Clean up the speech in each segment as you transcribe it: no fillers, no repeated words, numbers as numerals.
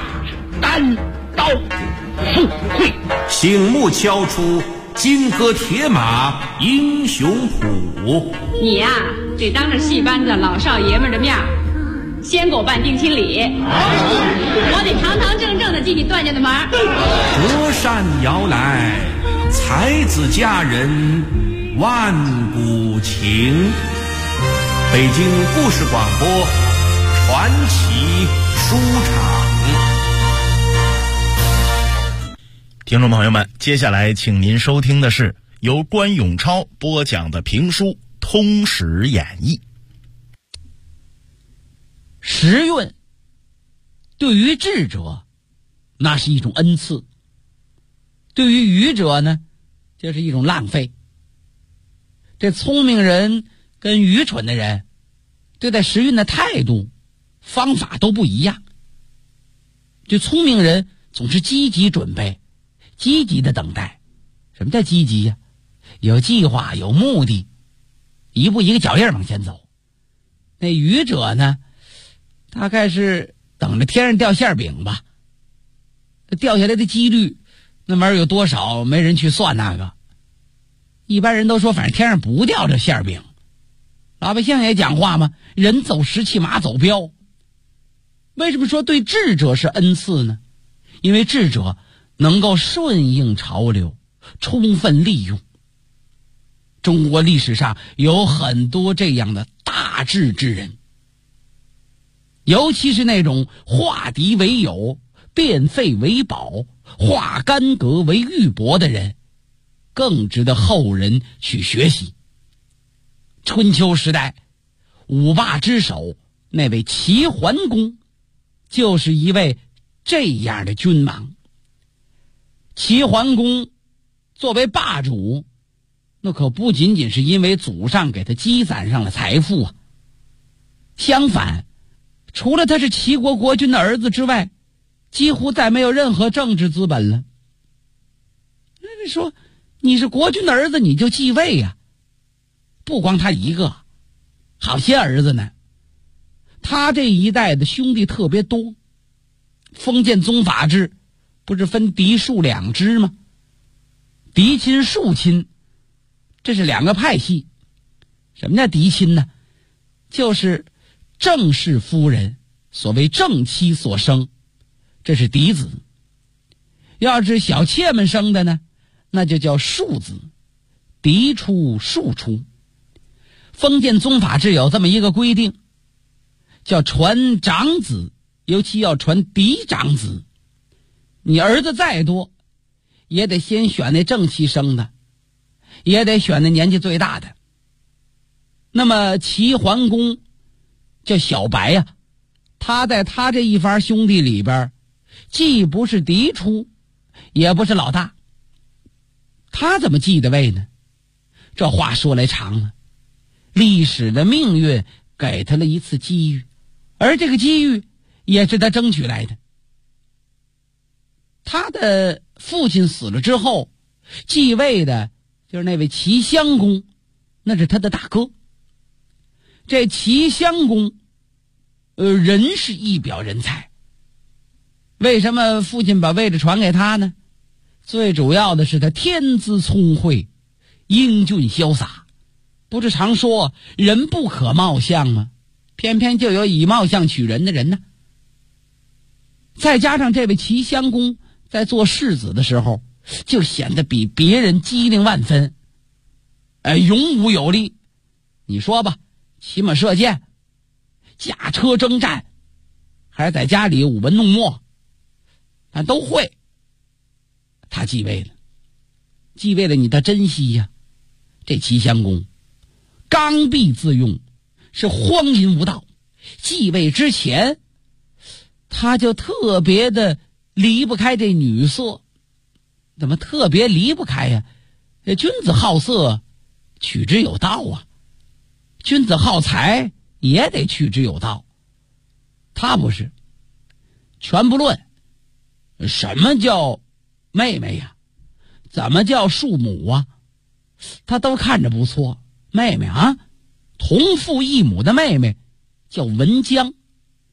单刀赴会， 醒目敲出金戈铁马英雄谱。 你呀，得当着戏班子老少爷们的面先给我办定亲礼，我得堂堂正正的进你段家的门。 隔山遥来，才子佳人万古情。北京故事广播传奇书场。 听众朋友们，接下来请您收听的是由关永超播讲的评书《通史演义》。 时运对于智者那是一种恩赐，对于愚者呢就是一种浪费。这聪明人跟愚蠢的人对待时运的态度方法都不一样。这聪明人总是积极准备，积极的等待。什么叫积极呀？有计划，有目的，一步一个脚印往前走。那愚者呢，大概是等着天上掉馅饼吧，掉下来的几率那玩意儿有多少没人去算那个。一般人都说反正天上不掉这馅饼，老百姓也讲话嘛，人走石器马走镖。为什么说对智者是恩赐呢？因为智者能够顺应潮流，充分利用。中国历史上有很多这样的大智之人，尤其是那种化敌为友，变废为宝，化干戈为玉帛的人，更值得后人去学习。春秋时代五霸之首那位齐桓公就是一位这样的君王。齐桓公作为霸主，那可不仅仅是因为祖上给他积攒上了财富啊，相反，除了他是齐国国君的儿子之外，几乎再没有任何政治资本了。那说你是国君的儿子你就继位呀，不光他一个，好些儿子呢。他这一代的兄弟特别多，封建宗法制不是分嫡庶两支吗？嫡亲庶亲这是两个派系。什么叫嫡亲呢？就是正室夫人，所谓正妻所生，这是嫡子。要是小妾们生的呢，那就叫庶子，嫡出庶出。封建宗法制有这么一个规定，叫传长子，尤其要传嫡长子。你儿子再多，也得先选那正妻生的，也得选那年纪最大的。那么齐桓公叫小白呀，他在他这一番兄弟里边，既不是嫡出，也不是老大。他怎么继的位呢？这话说来长了。历史的命运给他了一次机遇，而这个机遇也是他争取来的。他的父亲死了之后，继位的就是那位齐襄公，那是他的大哥。这齐襄公人是一表人才。为什么父亲把位置传给他呢？最主要的是他天资聪慧，英俊潇洒。不是常说人不可貌相吗？偏偏就有以貌相取人的人呢。再加上这位齐襄公在做世子的时候，就显得比别人机灵万分，勇武有力。你说吧，骑马射箭，驾车征战，还是在家里舞文弄墨，他都会。他继位了，你得珍惜呀。这齐襄公刚愎自用，是荒淫无道。继位之前，他就特别的离不开这女色。怎么特别离不开呀？君子好色，取之有道啊。君子好财，也得取之有道。他不是，全不论。什么叫妹妹呀？怎么叫庶母啊？他都看着不错。妹妹啊，同父异母的妹妹叫文姜，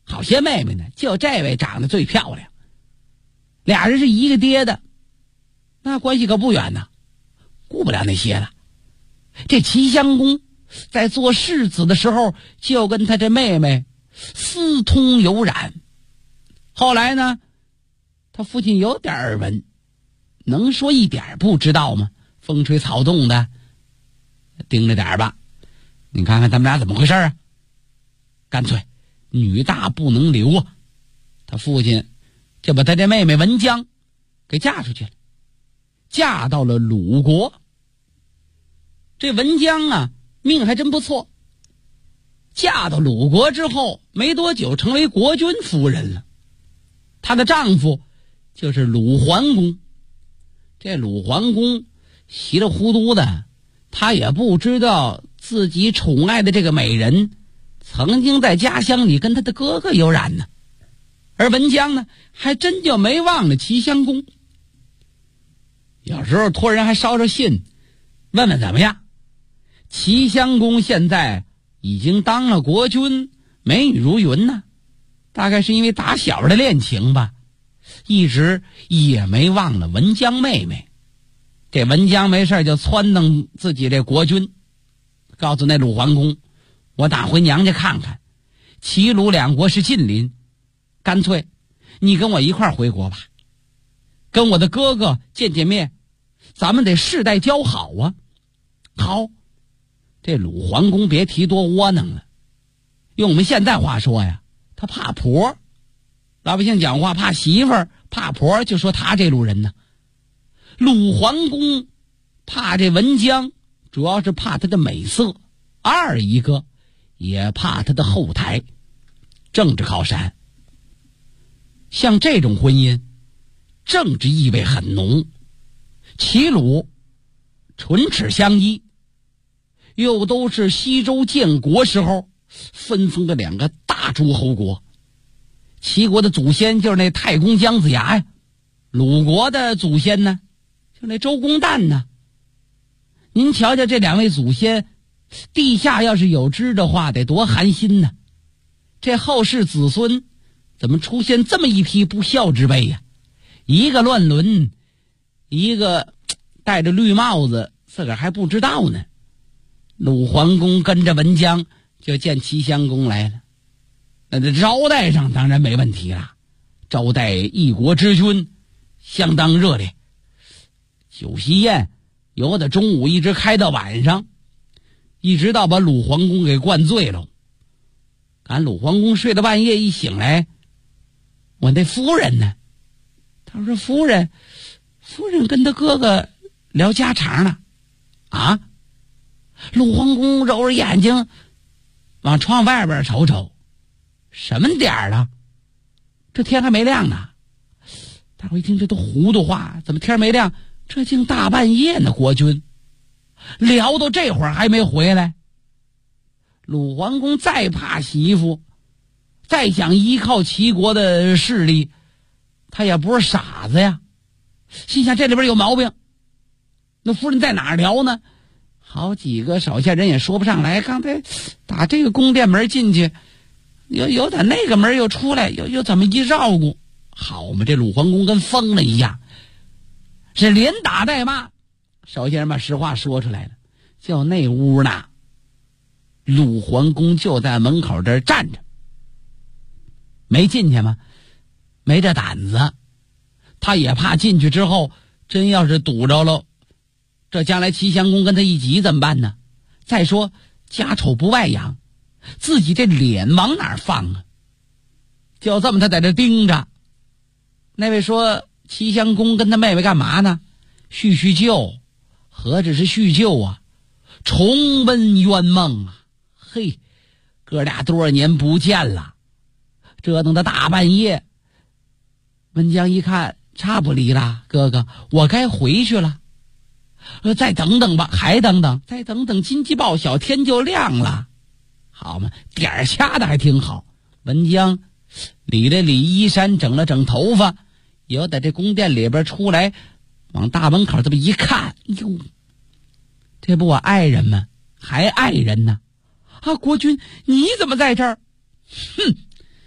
好些妹妹呢，就这位长得最漂亮。俩人是一个爹的，那关系可不远呢，顾不了那些了。这齐襄公在做世子的时候，就跟他这妹妹私通有染。后来呢，他父亲有点耳闻，能说一点不知道吗？风吹草动的，盯着点吧。你看看他们俩怎么回事啊？干脆女大不能留啊！他父亲就把他这妹妹文姜给嫁出去了，嫁到了鲁国。这文姜啊，命还真不错，嫁到鲁国之后没多久成为国君夫人了。她的丈夫就是鲁桓公。这鲁桓公稀里糊涂的，他也不知道自己宠爱的这个美人曾经在家乡里跟他的哥哥有染呢。而文姜呢，还真就没忘了齐襄公。有时候托人还捎捎信，问问怎么样。齐襄公现在已经当了国君，美女如云呢，大概是因为打小的恋情吧，一直也没忘了文姜妹妹。这文姜没事就撺掇自己这国君，告诉那鲁桓公，我打回娘家看看，齐鲁两国是近邻，干脆你跟我一块回国吧，跟我的哥哥见见面，咱们得世代交好啊。好，这鲁桓公别提多窝囊了，用我们现在话说呀，他怕婆。老百姓讲话怕媳妇儿怕婆，就说他这路人呢。鲁桓公怕这文姜，主要是怕他的美色，二一个也怕他的后台，政治靠山。像这种婚姻，政治意味很浓，齐鲁唇齿相依，又都是西周建国时候分封的两个大诸侯国。齐国的祖先就是那太公姜子牙呀，鲁国的祖先呢，就那周公旦呢。您瞧瞧这两位祖先，地下要是有知的话，得多寒心呢。这后世子孙怎么出现这么一批不孝之辈呀？一个乱伦，一个戴着绿帽子，自个儿还不知道呢。鲁桓公跟着文姜就见齐襄公来了，那这招待上当然没问题了，招待一国之君相当热烈，酒席宴由的中午一直开到晚上，一直到把鲁桓公给灌醉了。赶鲁桓公睡到半夜，一醒来，我那夫人呢？他说夫人跟他哥哥聊家常呢。啊？鲁桓公揉着眼睛往窗外边瞅瞅，什么点儿了？这天还没亮呢。大伙一听这都糊涂话，怎么天没亮？这竟大半夜呢，国君聊到这会儿还没回来。鲁桓公再怕媳妇，再想依靠齐国的势力，他也不是傻子呀，心想这里边有毛病。那夫人在哪儿聊呢？好几个手下人也说不上来，刚才打这个宫殿门进去，有打那个门又出来，又怎么一绕顾？好嘛，这鲁桓公跟疯了一样，是连打带骂。手下人把实话说出来了，就那屋呢，鲁桓公就在门口这儿站着，没进去吗？没这胆子，他也怕进去之后真要是堵着了，这将来齐襄公跟他一急怎么办呢？再说家丑不外扬，自己这脸往哪儿放啊？就这么他在这盯着。那位说齐襄公跟他妹妹干嘛呢？叙旧。何止是叙旧啊，重温冤梦啊！嘿，哥俩多少年不见了，折腾到大半夜。文姜一看差不离了，哥哥我该回去了。再等等吧，还等等，再等等，金鸡报晓天就亮了。好嘛，点儿掐的还挺好。文姜理了理衣衫，整了整头发，由在这宫殿里边出来，往大门口这么一看，哟，这不我爱人吗？还爱人呢？啊，国君你怎么在这儿？哼，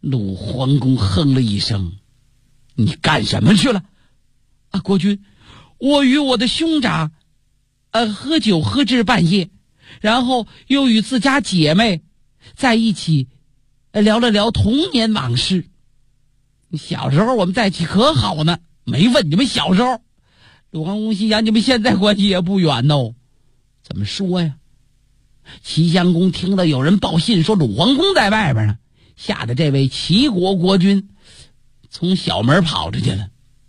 鲁桓公哼了一声：“你干什么去了？”啊，国君，我与我的兄长，喝酒喝至半夜，然后又与自家姐妹在一起，聊了聊童年往事。小时候我们在一起可好呢，没问你们小时候。鲁桓公心想，你们现在关系也不远哦。怎么说呀？齐襄公听到有人报信说鲁桓公在外边呢，吓得这位齐国国君从小门跑出去了。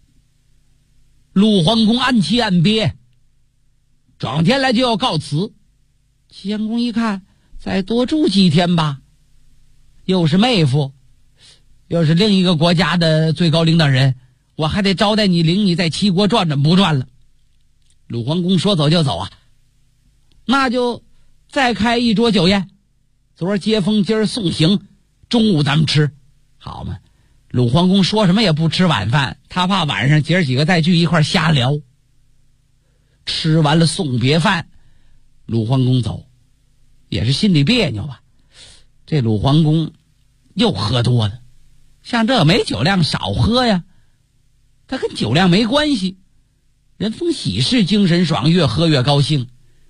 鲁桓公暗气暗憋，转天来就要告辞。齐襄公一看，再多住几天吧，又是妹夫，又是另一个国家的最高领导人，我还得招待你，领你在齐国转转不转了。鲁桓公说走就走啊，那就再开一桌酒宴，昨儿接风，今儿送行，中午咱们吃，好吗？鲁桓公说什么也不吃晚饭，他怕晚上姐儿几个再聚一块瞎聊。吃完了送别饭，鲁桓公走，也是心里别扭吧。这鲁桓公又喝多了，像这没酒量少喝呀，他跟酒量没关系，人逢喜事精神爽，越喝越高兴。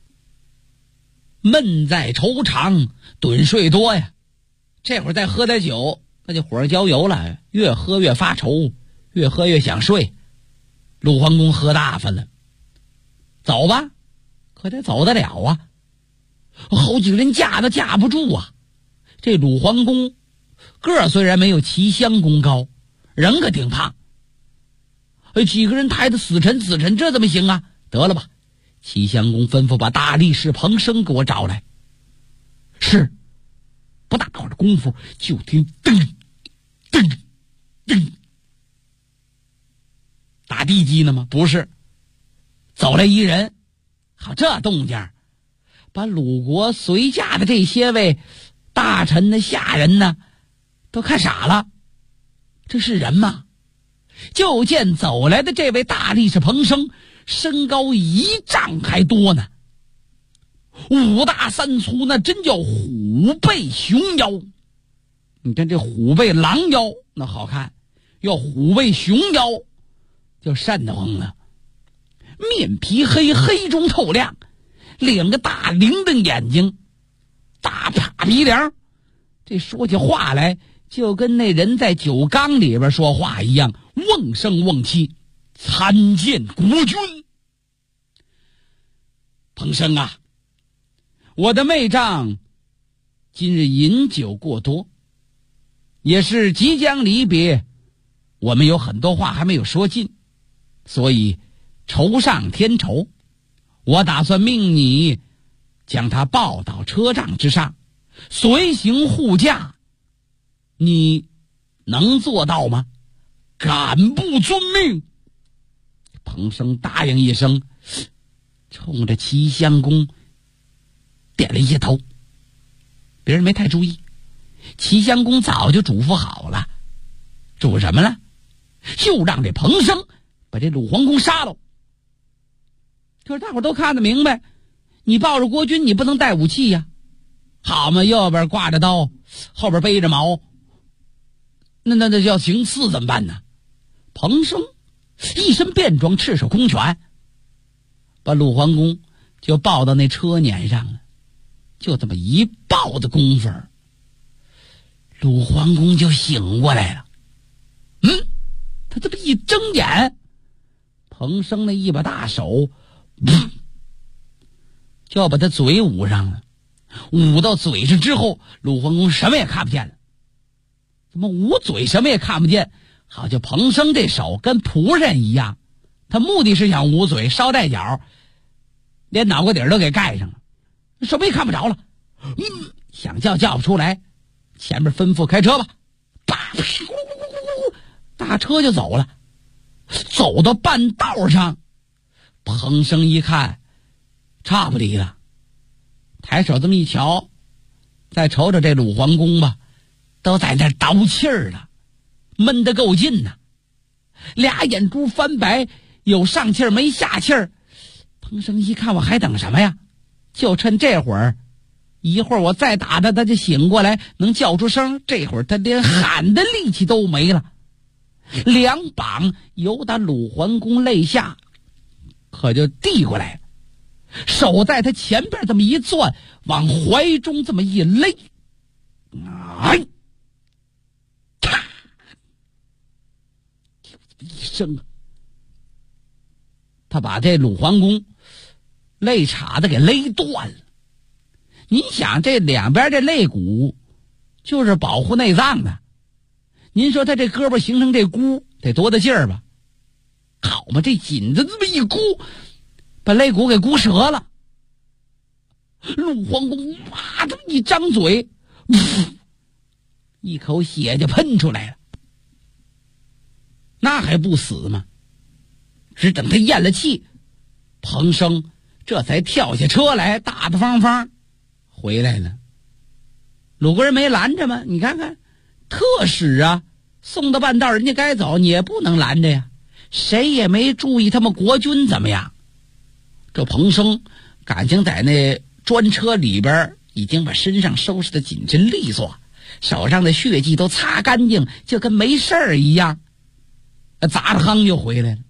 闷在愁肠，盹睡多呀，这会儿再喝点酒，那就火上浇油了，越喝越发愁，越喝越想睡。鲁桓公喝大发了，走吧，可得走得了啊，好几个人架都架不住啊。这鲁桓公个儿虽然没有齐襄公高，人可挺胖，几个人抬得死沉死沉，这怎么行啊？得了吧，齐襄公吩咐把大力士彭生给我找来。是，不大会儿的功夫，就听噔噔噔，打地基呢吗？不是，走来一人。好，这动静把鲁国随驾的这些位大臣的下人呢都看傻了，这是人吗？就见走来的这位大力士彭生，身高1丈还多呢，5大3粗，那真叫虎背熊腰。你看这虎背狼腰那好看，要虎背熊腰就瘆得慌了。面皮黑，黑中透亮，2个大铃铛眼睛，大趴鼻梁，这说起话来就跟那人在酒缸里边说话一样，瓮声瓮气，参见国君。彭生啊，我的妹丈今日饮酒过多，也是即将离别，我们有很多话还没有说尽，所以愁上添愁。我打算命你将他抱到车帐之上，随行护驾，你能做到吗？敢不遵命？彭生答应一声，冲着齐襄公点了一下头。别人没太注意，齐襄公早就嘱咐好了，嘱什么了？就让这彭生把这鲁桓公杀了。可是大伙都看得明白，你抱着国君，你不能带武器呀。好嘛，右边挂着刀，后边背着矛，那要行刺怎么办呢？彭生一身便装，赤手空拳，把鲁桓公就抱到那车辇上了。就这么一抱的功夫，鲁桓公就醒过来了。他这么一睁眼，彭生那一把大手就要把他嘴捂上了。捂到嘴上之后，鲁桓公什么也看不见了。怎么捂嘴什么也看不见？好像彭生这手跟仆人一样，他目的是想捂嘴，捎带脚连脑瓜底都给盖上了，什么也看不着了。想叫叫不出来，前面吩咐开车吧，大车就走了。走到半道上，彭生一看差不离了，抬手这么一瞧，再瞅瞅这鲁桓公吧，都在那倒气儿了，闷得够劲呐，俩眼珠翻白，有上气儿没下气儿。彭生一看，我还等什么呀？就趁这会儿一会儿我再打他，他就醒过来，能叫出声。这会儿他连喊的力气都没了，两膀由打鲁桓公肋下可就递过来了，手在他前边这么一攥，往怀中这么一勒，哎，咔一声，他把这鲁桓公肋叉子给勒断了。你想这两边这肋骨就是保护内脏的，您说他这胳膊形成这箍得多大劲儿吧？好嘛，这紧着这么一箍，把肋骨给箍折了。鲁桓公哇这么一张嘴，一口血就喷出来了。那还不死吗？只等他咽了气，彭生这才跳下车来，大大方方回来了。鲁国人没拦着吗？你看看，特使啊，送到半道人家该走，你也不能拦着呀。谁也没注意他们国军怎么样。这彭生感情在那专车里边已经把身上收拾得紧身利索，手上的血迹都擦干净，就跟没事儿一样，砸着夯就回来了。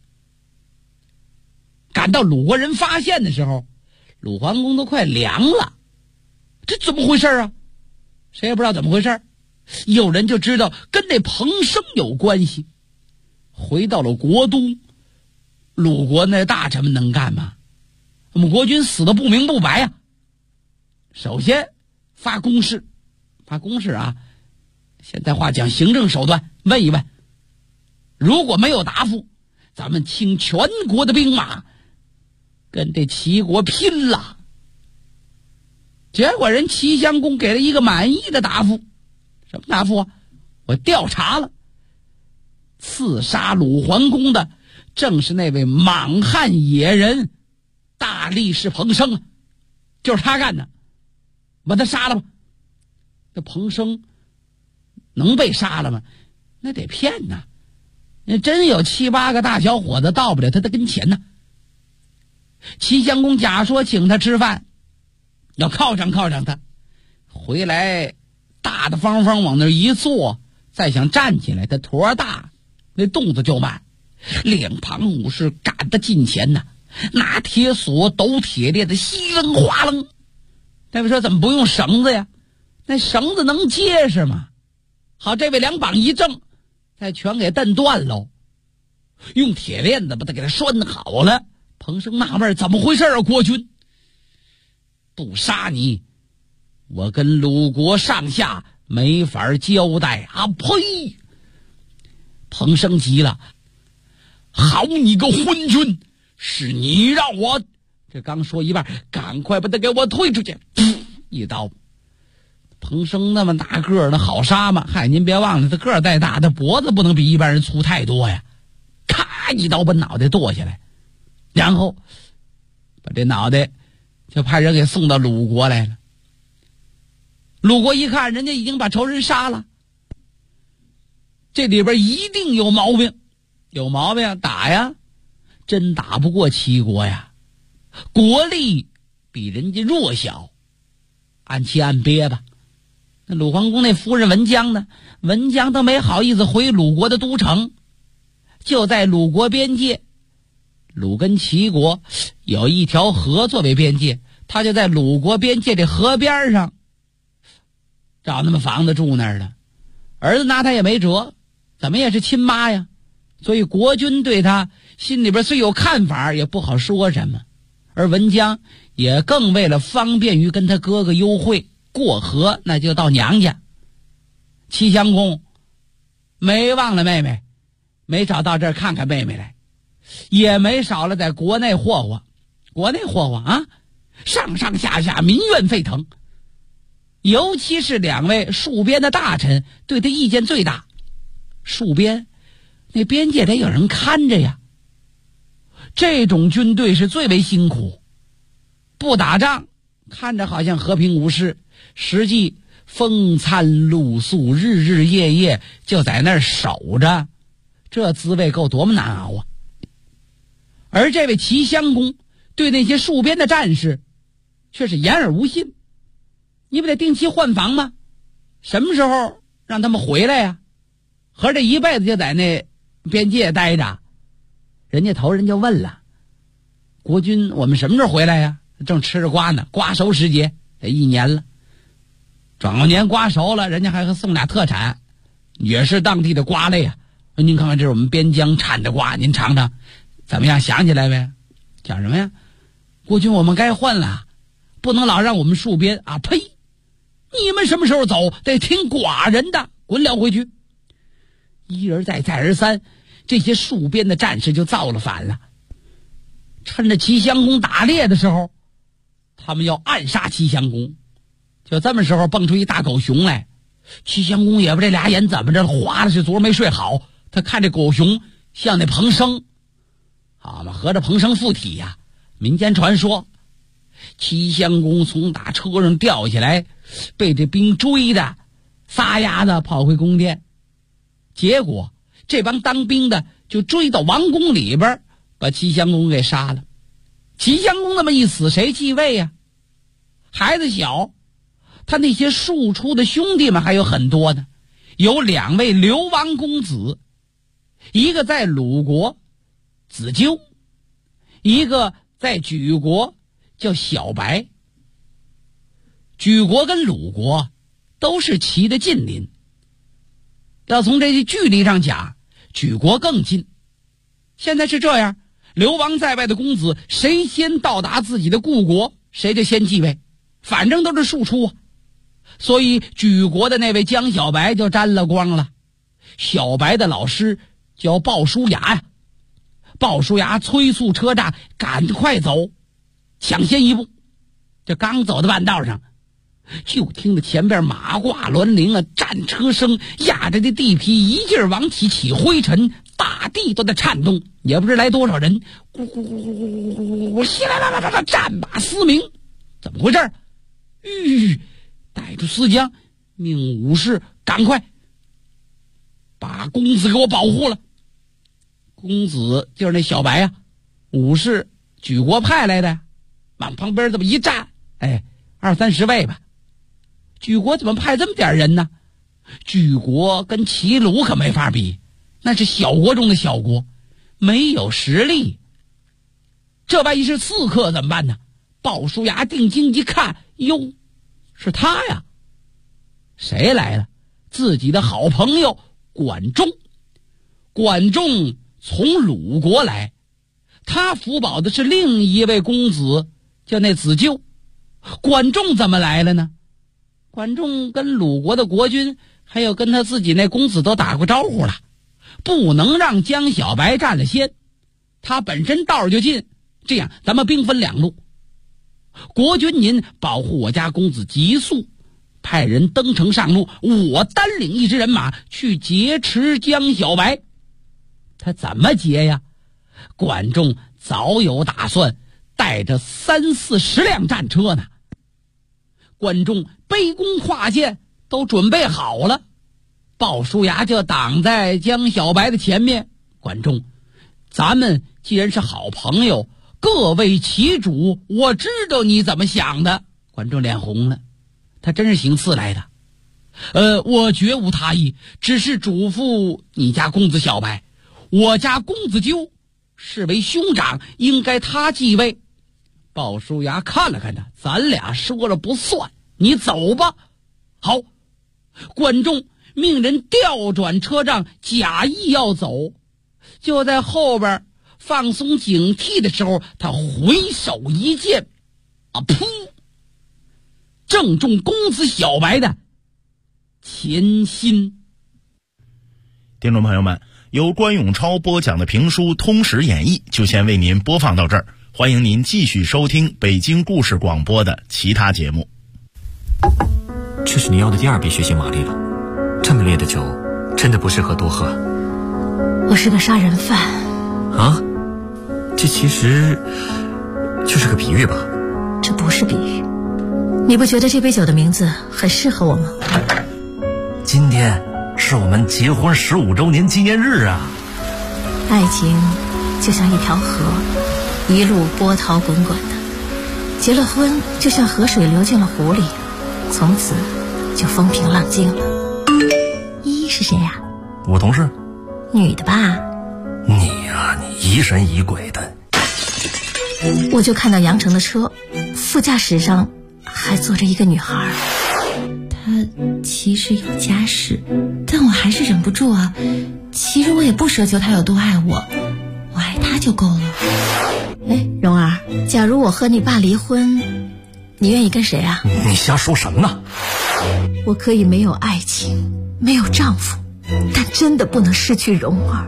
赶到鲁国人发现的时候，鲁桓公都快凉了。这怎么回事啊？谁也不知道怎么回事。有人就知道跟那彭生有关系。回到了国都，鲁国那大臣们能干吗？我们国军死的不明不白呀。首先发公示啊，现在话讲行政手段，问一问，如果没有答复，咱们倾全国的兵马跟这齐国拼了。结果人齐襄公给了一个满意的答复。什么答复啊？我调查了，刺杀鲁桓公的正是那位莽汉野人大力士彭生，就是他干的，把他杀了吧。这彭生能被杀了吗？那得骗呐，那真有7、8个大小伙子到不了他的跟前呢。齐襄公假说请他吃饭，要犒赏他，回来大大方方往那一坐，再想站起来，他坨大，那动作就慢。两旁武士赶得近前呢，拿铁锁抖铁链的稀楞哗楞。大夫说怎么不用绳子呀？那绳子能结实吗？好，这位两膀一正，再全给蹬断喽。用铁链子把他给他拴好了。彭生纳闷怎么回事啊？国君不杀你，我跟鲁国上下没法交代啊！呸！彭生急了，好你个昏君，是你让我……这刚说一半，赶快把他给我推出去！一刀。彭生那么大个儿，那好杀吗？嗨，您别忘了，他个儿再大，他脖子不能比一般人粗太多呀！咔一刀把脑袋剁下来，然后把这脑袋就派人给送到鲁国来了。鲁国一看人家已经把仇人杀了，这里边一定有毛病，打呀，真打不过齐国呀，国力比人家弱小，按期按憋吧。那鲁桓公那夫人文姜呢？文姜都没好意思回鲁国的都城，就在鲁国边界，鲁跟齐国有一条河作为边界，他就在鲁国边界这河边上找那么房子住那儿了。儿子拿他也没辙，怎么也是亲妈呀，所以国君对他心里边虽有看法，也不好说什么。而文姜也更为了方便于跟他哥哥幽会过河，那就到娘家。齐襄公没忘了妹妹，没少到这儿看看妹妹来，也没少了在国内霍霍啊，上上下下民怨沸腾。尤其是两位戍边的大臣对他意见最大。戍边那边界得有人看着呀，这种军队是最为辛苦，不打仗看着好像和平无事，实际风餐露宿，日日夜夜就在那儿守着，这滋味够多么难熬啊！而这位齐襄公对那些戍边的战士却是言而无信， 你不得定期换防吗？什么时候让他们回来呀？合着一辈子就在那边界待着。人家头人就问了，国军我们什么时候回来呀？正吃着瓜呢，瓜熟时节，得1年了。转过年瓜熟了，人家还送俩特产，也是当地的瓜类啊。您看看，这是我们边疆产的瓜，您尝尝，怎么样？想起来呗？讲什么呀？国军我们该换了，不能老让我们戍边啊！呸！你们什么时候走？得听寡人的，滚了回去！一而再，再而三，这些戍边的战士就造了反了。趁着齐襄公打猎的时候，他们要暗杀齐襄公。就这么时候蹦出一大狗熊来，齐襄公也不知这俩眼怎么着花了，是昨儿没睡好。他看这狗熊像那彭生，好嘛，合着彭生附体呀。民间传说，齐襄公从打车上掉下来，被这兵追的，撒丫子跑回宫殿。结果这帮当兵的就追到王宫里边，把齐襄公给杀了。齐襄公那么一死，谁继位呀？孩子小，他那些庶出的兄弟们还有很多呢，有2位流亡公子，一个在鲁国子纠，一个在莒国叫小白。莒国跟鲁国都是齐的近邻，要从这些距离上讲，莒国更近。现在是这样，流亡在外的公子，谁先到达自己的故国，谁就先继位，反正都是庶出啊。所以莒国的那位江小白就沾了光了。小白的老师叫鲍叔牙呀，鲍叔牙催促车驾赶快走，抢先一步。这刚走到半道上，就听着前边马挂銮铃啊，战车声压着这地皮一劲儿往起灰尘，大地都在颤动，也不知来多少人，咕咕咕咕咕咕咕咕，稀啦啦啦啦，战马嘶鸣。怎么回事？带住司将，命武士赶快把公子给我保护了。公子就是那小白呀，武士莒国派来的，往旁边这么一站，20-30位吧。莒国怎么派这么点人呢？莒国跟齐鲁可没法比，那是小国中的小国，没有实力。这万一是刺客怎么办呢？鲍叔牙定睛一看，哟，是他呀！谁来了？自己的好朋友管仲。管仲从鲁国来，他辅保的是另一位公子，叫那子纠。管仲怎么来了呢？管仲跟鲁国的国君还有跟他自己那公子都打过招呼了，不能让江小白占了先，他本身道就近。这样咱们兵分2路，国君您保护我家公子急速，派人登城上路，我单领一支人马去劫持江小白。他怎么劫呀？管仲早有打算，带着30-40辆战车呢。管仲背弓跨箭都准备好了，鲍叔牙就挡在江小白的前面。管仲，咱们既然是好朋友，各为其主，我知道你怎么想的。管仲脸红了，他真是行刺来的。我绝无他意，只是嘱咐你家公子小白，我家公子纠是为兄长，应该他继位。鲍叔牙看了看他，咱俩说了不算，你走吧。好，管仲命人调转车仗，假意要走。就在后边放松警惕的时候，他回手一剑，噗，正中公子小白的前心。 听众朋友们，由关永超播讲的评书《通史演义》就先为您播放到这儿，欢迎您继续收听北京故事广播的其他节目。 这是你要的第2笔血腥玛丽了，这么烈的酒真的不适合多喝。 我是个杀人犯啊，这其实就是个比喻吧？ 这不是比喻，你不觉得这杯酒的名字很适合我吗？ 今天是我们结婚15周年纪念日啊！ 爱情就像一条河，一路波涛滚滚的，结了婚就像河水流进了湖里， 从此就风平浪静了。依依是谁呀？ 我同事。 女的吧？ 你呀，你疑神疑鬼的。 我就看到杨成的车，副驾驶上还坐着一个女孩。 她其实有家室，但我还是忍不住啊。其实我也不奢求她有多爱我，我爱她就够了。 哎，蓉儿，假如我和你爸离婚，你愿意跟谁啊？ 你瞎说什么呢？ 我可以没有爱情，没有丈夫，但真的不能失去蓉儿。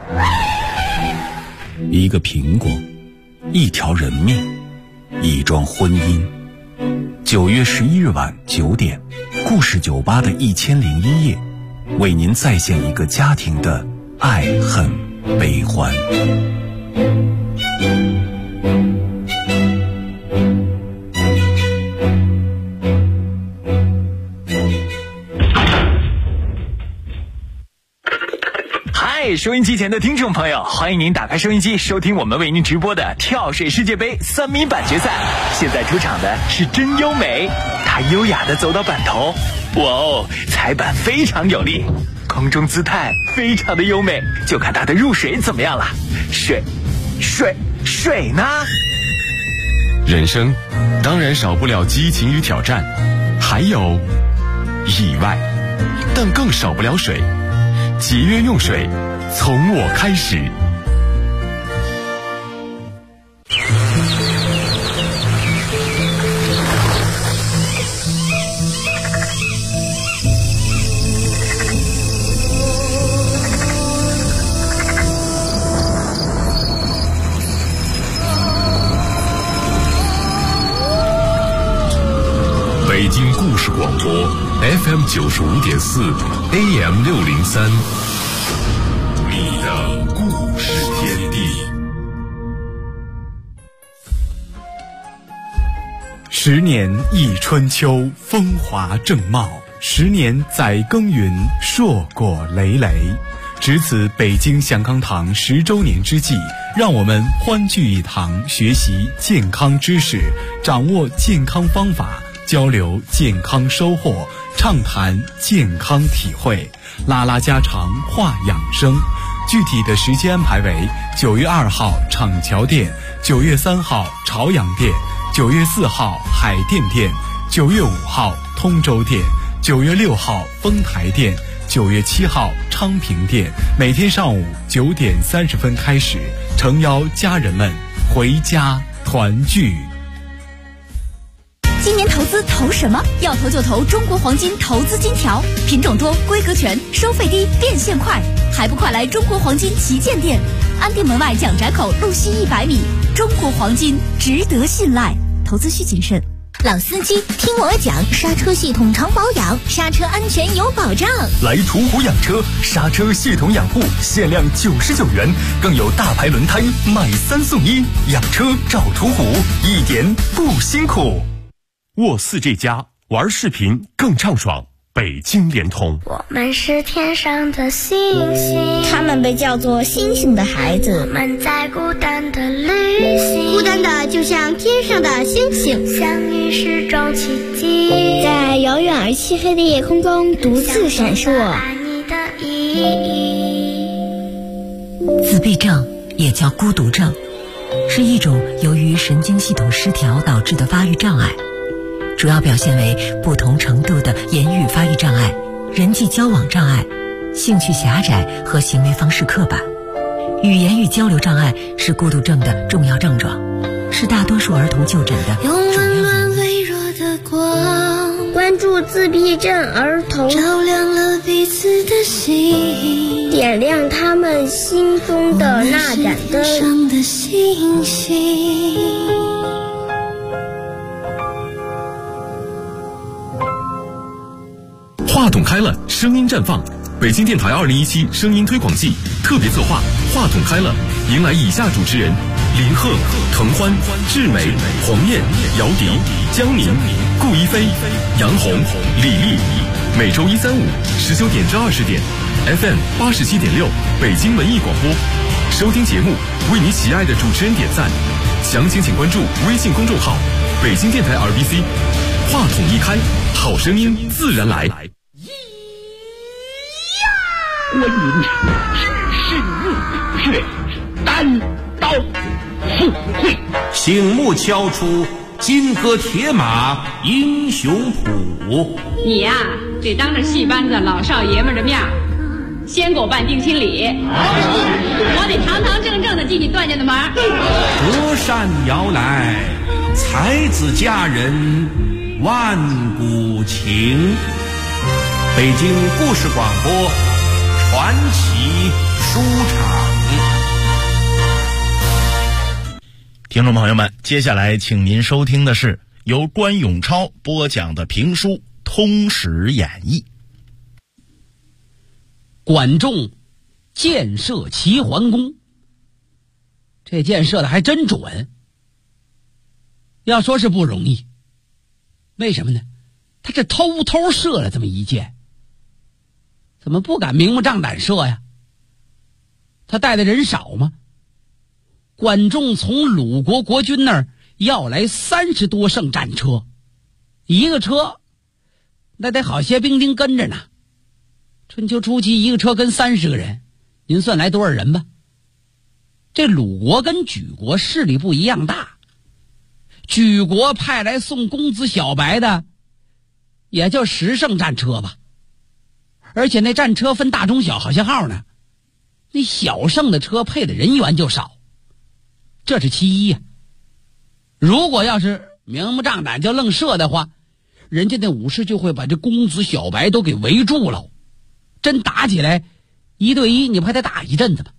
一个苹果，一条人命，一桩婚姻。9月11日晚9点，故事酒吧的1001夜，为您再现一个家庭的爱恨悲欢。 收音机前的听众朋友，欢迎您打开收音机，收听我们为您直播的跳水世界杯3米板决赛。现在出场的是真优美，她优雅地走到板头，哇哦，踩板非常有力，空中姿态非常的优美，就看她的入水怎么样了。水呢？ 人生当然少不了激情与挑战，还有意外，但更少不了水。节约用水，从我开始。 北京故事广播 FM 95.4 AM 603，你的故事天地。 10年忆春秋，风华正茂；10年载耕耘，硕果累累。值此北京祥康堂10周年之际，让我们欢聚一堂，学习健康知识，掌握健康方法，交流健康收获，畅谈健康体会，拉拉家常，话养生。具体的时间安排为9月2号厂桥店，9月3号朝阳店，9月4号海淀店，9月5号通州店，9月6号丰台店，9月7号昌平店。每天上午9点30分开始，诚邀家人们回家团聚。 今年投资投什么？要投就投中国黄金投资金条，品种多，规格全，收费低，变现快，还不快来中国黄金旗舰店，安定门外蒋宅口路西100米。中国黄金值得信赖，投资需谨慎。 老司机听我讲，刹车系统常保养，刹车安全有保障。 来途虎养车，刹车系统养护限量99元，更有大牌轮胎买3送1，养车找途虎，一点不辛苦。 沃4这家玩视频更畅爽，北京联通。 我们是天上的星星， 他们被叫做星星的孩子。 我们在孤单的旅行， 孤单的就像天上的星星， 相遇是种奇迹， 在遥远而漆黑的夜空中独自闪烁。 爱你的意义。 自闭症也叫孤独症，是一种由于神经系统失调导致的发育障碍。主要表现为不同程度的言语发育障碍、人际交往障碍、兴趣狭窄和行为方式刻板。语言与交流障碍是孤独症的重要症状，是大多数儿童就诊的主要原因。 用温暖微弱的光， 关注自闭症儿童， 照亮了彼此的心， 点亮他们心中的那盏灯。 我们是天上的星星。 话筒开了，声音绽放。北京电台2017声音推广季特别策划话筒开了，迎来以下主持人：林鹤、滕欢、志美、黄燕、姚笛、江宁、顾一飞、杨红、李丽。每周1、3、5 19点至20点 ，FM 87.6北京文艺广播。收听节目，为你喜爱的主持人点赞。详情请关注微信公众号“北京电台 RBC”。 话筒一开，好声音自然来。 观音只身入穴，单刀赴会， 醒目敲出金戈铁马英雄谱。 你呀，得当着戏班子老少爷们的面先给我办定亲礼，我得堂堂正正的进你段家的门。 隔山摇来，才子佳人万古情。北京故事广播传奇书场。 听众朋友们，接下来请您收听的是由关永超播讲的评书《通史演义》。 管仲箭射齐桓公，这箭射的还真准。要说是不容易，为什么呢？他这偷偷射了这么一箭，怎么不敢明目张胆射呀？他带的人少吗？管仲从鲁国国君那儿要来30多乘战车，一个车那得好些兵丁跟着呢。春秋初期一个车跟30个人，您算来多少人吧？这鲁国跟莒国势力不一样大，莒国派来送公子小白的也就10乘战车吧，而且那战车分大中小好些号呢，那小乘的车配的人员就少，这是其一呀。如果要是明目张胆就愣射的话，人家那武士就会把这公子小白都给围住了，真打起来1对1，你不还得打一阵子吗？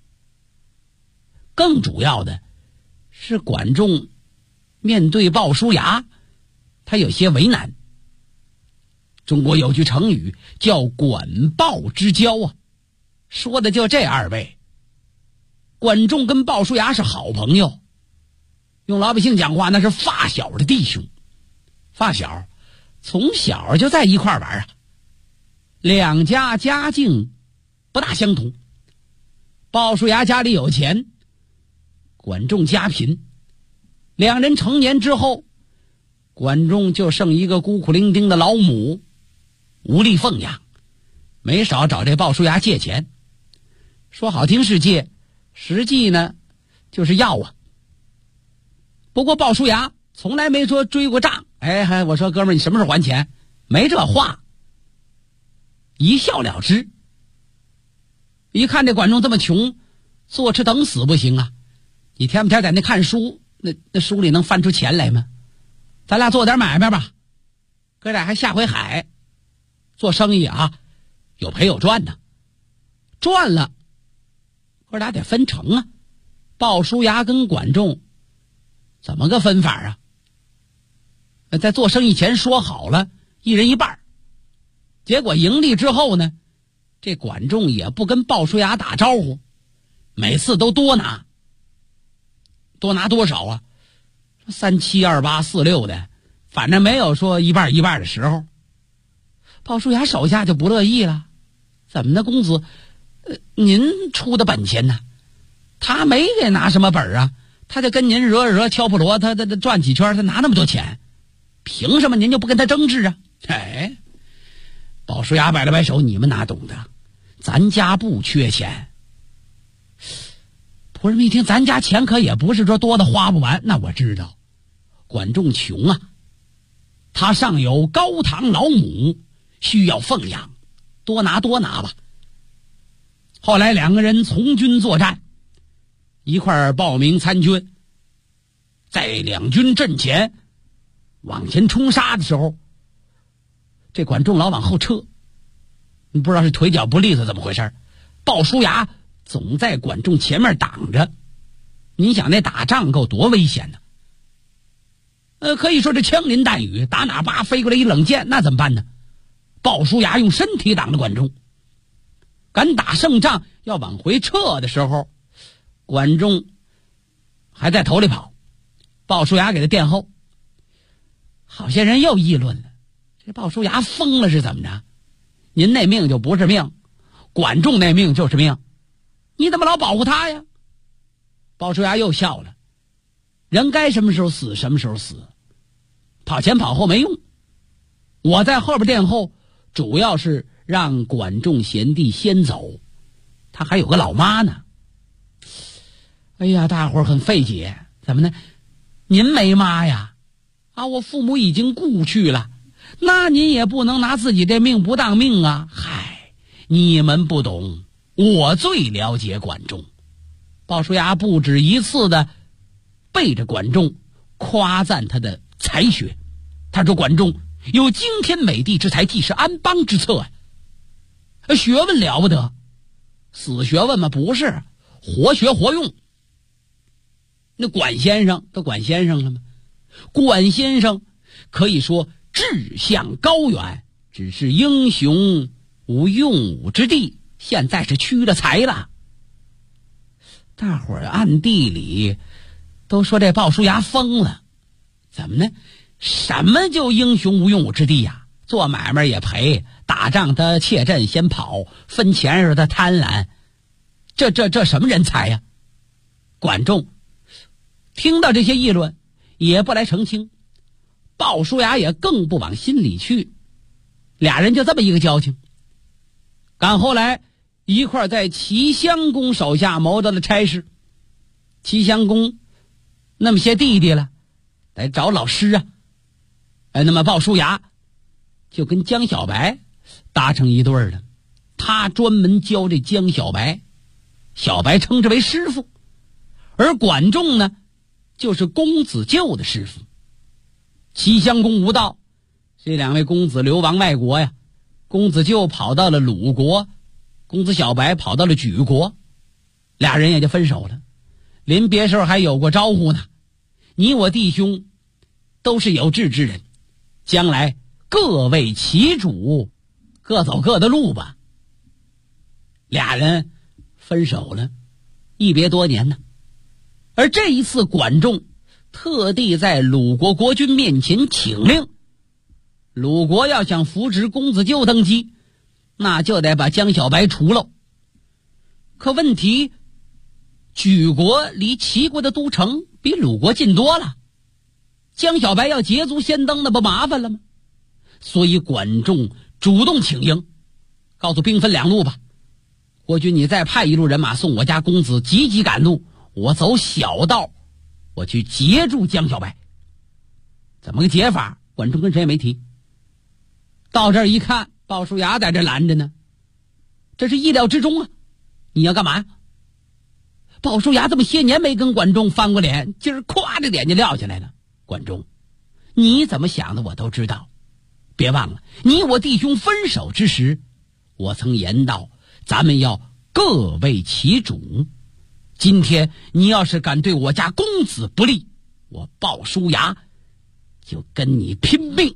更主要的是管仲面对鲍叔牙，他有些为难。中国有句成语叫管鲍之交啊，说的就这2位。管仲跟鲍叔牙是好朋友，用老百姓讲话那是发小的弟兄。发小从小就在一块玩啊，两家家境不大相同。鲍叔牙家里有钱，管仲家贫，两人成年之后，管仲就剩一个孤苦伶仃的老母，无力奉养，没少找这鲍叔牙借钱。说好听是借，实际呢就是要啊。不过鲍叔牙从来没说追过账，我说哥们儿你什么时候还钱，没这话，一笑了之。一看这管仲这么穷，坐吃等死不行啊，你天不天在那看书，那书里能翻出钱来吗？咱俩做点买卖吧，哥俩还下回海，做生意啊，有赔有赚呢。赚了哥俩得分成啊。鲍叔牙跟管仲怎么个分法啊？在做生意前说好了一人一半，结果盈利之后呢，这管仲也不跟鲍叔牙打招呼，每次都多拿。多拿多少啊？3、7、2、8、4、6的，反正没有说一半一半的时候。鲍叔牙手下就不乐意了，怎么呢公子，您出的本钱呢？他没给拿什么本啊，他就跟您惹敲破锣，他转几圈，他拿那么多钱，凭什么您就不跟他争执啊？鲍叔牙摆了摆手，你们哪懂得，咱家不缺钱。仆人们一听，咱家钱可也不是说多的花不完，那我知道管仲穷啊，他上有高堂老母需要奉养，多拿吧。后来两个人从军作战，一块儿报名参军，在两军阵前往前冲杀的时候，这管仲老往后撤，你不知道是腿脚不利索怎么回事，鲍叔牙总在管仲前面挡着。你想那打仗够多危险呢？可以说是枪林弹雨，打哪叭飞过来一冷箭，那怎么办呢？鲍叔牙用身体挡着管仲，敢打胜仗要往回撤的时候，管仲还在头里跑，鲍叔牙给他殿后。好些人又议论了，这鲍叔牙疯了是怎么着？您那命就不是命，管仲那命就是命，你怎么老保护他呀？鲍叔牙又笑了，人该什么时候死什么时候死， 跑前跑后没用，我在后边殿后，主要是让管仲贤弟先走，他还有个老妈呢。哎呀，大伙儿很费解，怎么呢？您没妈呀？我父母已经故去了，那您也不能拿自己这命不当命啊！嗨，你们不懂，我最了解管仲。鲍叔牙不止一次的背着管仲夸赞他的才学，他说管仲有惊天美地之才，既是安邦之策学问了不得，死学问吗？不是，活学活用。那管先生都管先生了吗？管先生可以说志向高远，只是英雄无用武之地，现在是屈了才了。大伙儿暗地里都说这鲍叔牙疯了，怎么呢？什么叫英雄无用武之地呀？做买卖也赔，打仗他怯阵先跑，分钱时他贪婪，这什么人才呀？管仲听到这些议论也不来澄清，鲍叔牙也更不往心里去，俩人就这么一个交情。赶后来一块在齐襄公手下谋得了差事，齐襄公那么些弟弟了，得找老师啊。那么鲍叔牙就跟江小白搭成一对儿了，他专门教这江小白，小白称之为师傅，而管仲呢就是公子纠的师傅。齐襄公无道，这两位公子流亡外国呀，公子纠跑到了鲁国，公子小白跑到了莒国，俩人也就分手了。临别时候还有过招呼呢，你我弟兄都是有志之人，将来各为其主，各走各的路吧。俩人分手了，一别多年呢。而这一次管仲特地在鲁国国君面前请令，鲁国要想扶植公子纠登基，那就得把江小白除了。可问题，莒国离齐国的都城比鲁国近多了，江小白要捷足先登，那不麻烦了吗？所以管仲主动请缨，告诉兵分两路吧，国君你再派一路人马送我家公子急急赶路，我走小道，我去截住江小白。怎么个截法？管仲跟谁也没提。到这儿一看，鲍叔牙在这拦着呢，这是意料之中啊！你要干嘛呀？鲍叔牙这么些年没跟管仲翻过脸，今儿咵这脸就撂下来了。管仲，你怎么想的我都知道，别忘了你我弟兄分手之时，我曾言道咱们要各为其主。今天你要是敢对我家公子不利，我鲍叔牙就跟你拼命。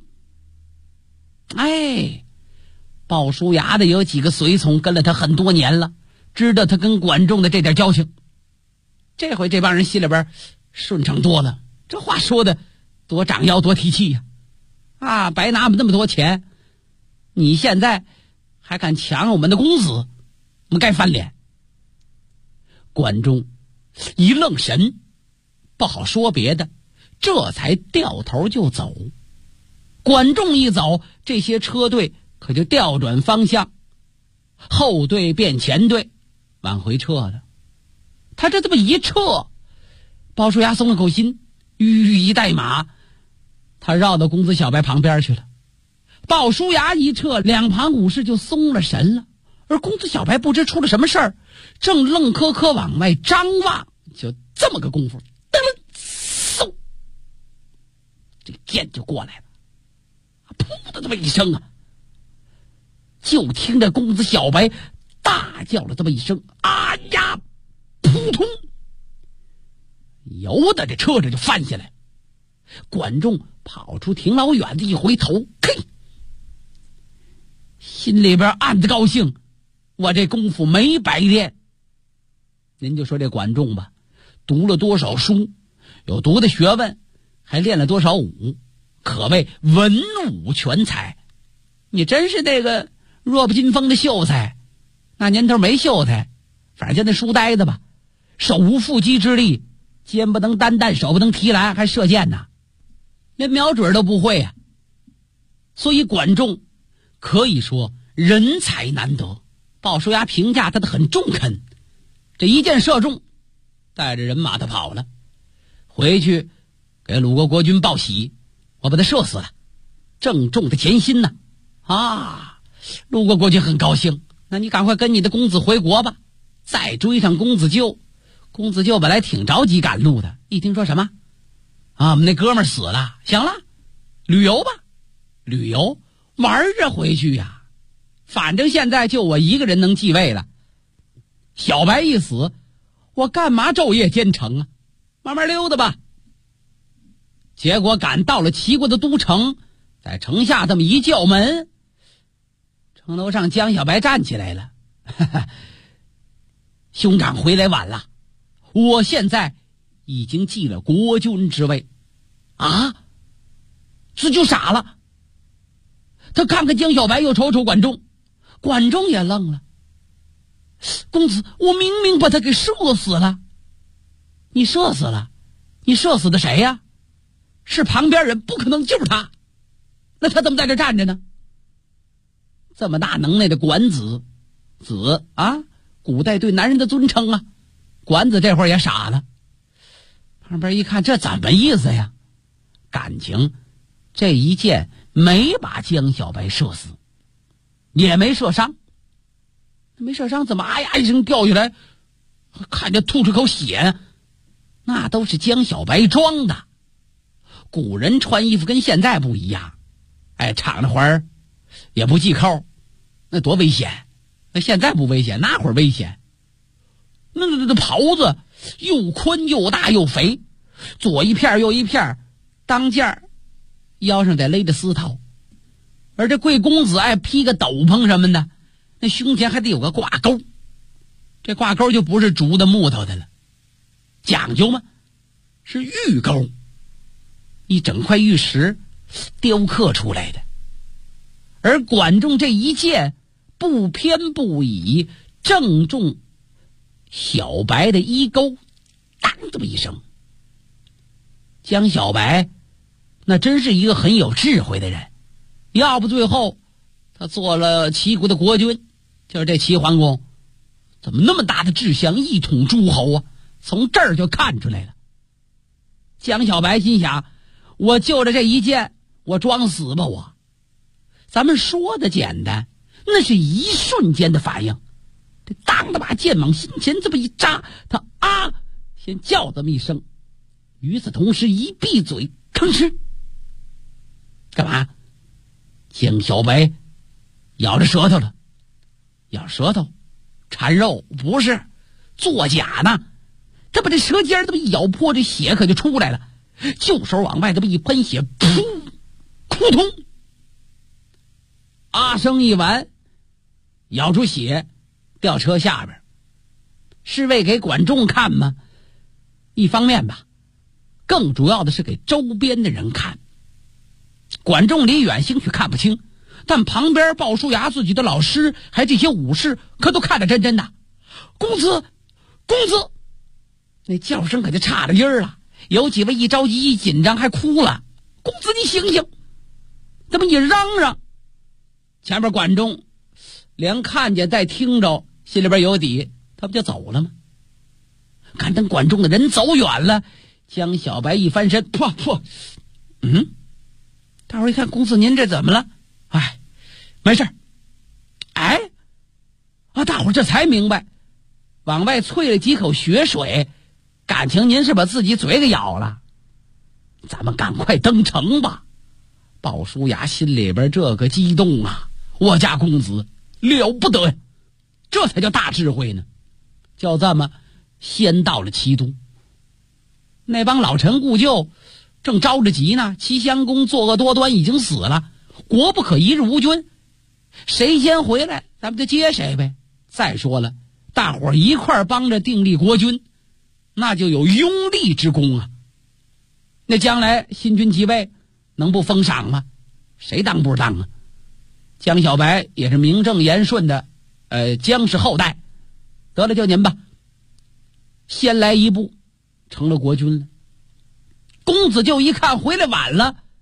鲍叔牙的有几个随从跟了他很多年了，知道他跟管仲的这点交情，这回这帮人心里边顺畅多了。这话说的多长腰多提气呀！白拿我们那么多钱，你现在还敢抢我们的公子，我们该翻脸。管仲一愣神，不好说别的，这才掉头就走。管仲一走，这些车队可就调转方向，后队变前队，往回撤了。他这么一撤，鲍叔牙松了口心，一带马，他绕到公子小白旁边去了。鲍叔牙一撤，两旁武士就松了神了。而公子小白不知出了什么事儿，正愣磕磕往外张望，就这么个功夫，噔嗖，这剑就过来了，噗的这么一声啊，就听着公子小白大叫了这么一声，啊呀，扑通，由得这车子就翻下来。管仲跑出挺老远的，一回头，嘿，心里边暗自高兴，我这功夫没白练。您就说这管仲吧，读了多少书，有读的学问，还练了多少武，可谓文武全才。你真是那个弱不禁风的秀才，那年头没秀才，反正就那书呆子吧，手无缚鸡之力，肩不能担弹，手不能提篮，还射箭呢。 连瞄准都不会啊。所以管仲可以说人才难得，鲍叔牙评价他的很中肯。这一箭射中，带着人马他跑了，回去给鲁国国君报喜，我把他射死了，正中的甜心呢。鲁国国君很高兴，那你赶快跟你的公子回国吧，再追上公子纠。公子纠本来挺着急赶路的，一听说什么我们那哥们儿死了，行了，旅游吧，旅游玩着回去呀，反正现在就我一个人能继位了。小白一死，我干嘛昼夜兼程啊？慢慢溜达吧。结果赶到了齐国的都城，在城下这么一叫门，城楼上江小白站起来了。兄长回来晚了，我现在已经继了国君之位。这就傻了。他看看江小白，又瞅瞅管仲，管仲也愣了。公子，我明明把他给射死了。你射死了？你射死的谁呀？是旁边人，不可能就是他。那他怎么在这站着呢？这么大能耐的管子，古代对男人的尊称啊。管子这会儿也傻了，旁边一看，这怎么意思呀？感情这一箭没把江小白射死，也没射伤。没射伤怎么呀一声掉下来，看着吐出口血，那都是江小白装的。古人穿衣服跟现在不一样，敞着环也不系扣，那多危险。那现在不危险，那会儿危险。那袍子又宽又大又肥，左一片右一片，当件腰上得勒着丝绦。而这贵公子爱披个斗篷什么的，那胸前还得有个挂钩，这挂钩就不是竹的木头的了，讲究吗？是玉钩，一整块玉石雕刻出来的。而管仲这一箭不偏不倚，正中小白的衣钩，当这么一声。江小白那真是一个很有智慧的人，要不最后他做了齐国的国君，就是这齐桓公怎么那么大的志向，一统诸侯啊？从这儿就看出来了。江小白心想，我就着这一箭，我装死吧我。咱们说的简单，那是一瞬间的反应。这当的把剑往心前这么一扎，他先叫这么一声，与此同时一闭嘴，吭哧，干嘛？江小白咬着舌头了。咬舌头馋肉？不是，作假呢。他把这舌尖这么一咬破，这血可就出来了，就手往外这么一喷血，噗，扑通，声一完，咬出血掉车下边，是为给管仲看吗？一方面吧，更主要的是给周边的人看。管仲离远兴许看不清，但旁边鲍叔牙自己的老师还这些武士可都看得真真的。公子，公子，那叫声可就差了音儿了。有几位一着急一紧张还哭了。公子你醒醒，怎么一嚷嚷，前面管仲连看见带听着心里边有底，他不就走了吗？看等管仲的人走远了，江小白一翻身，噗，大伙一看，公子您这怎么了？哎，没事。大伙这才明白，往外啐了几口血水，感情您是把自己嘴给咬了。咱们赶快登城吧。鲍叔牙心里边这个激动啊，我家公子了不得呀，这才叫大智慧呢。就这么先到了齐都，那帮老臣故旧正着着急呢。齐襄公作恶多端，已经死了，国不可一日无君，谁先回来咱们就接谁呗。再说了，大伙儿一块帮着订立国君，那就有拥立之功啊。那将来新君即位，能不封赏吗？谁当不当啊？江小白也是名正言顺的江氏后代，得了，就您吧，先来一步成了国君了。公子就一看回来晚了，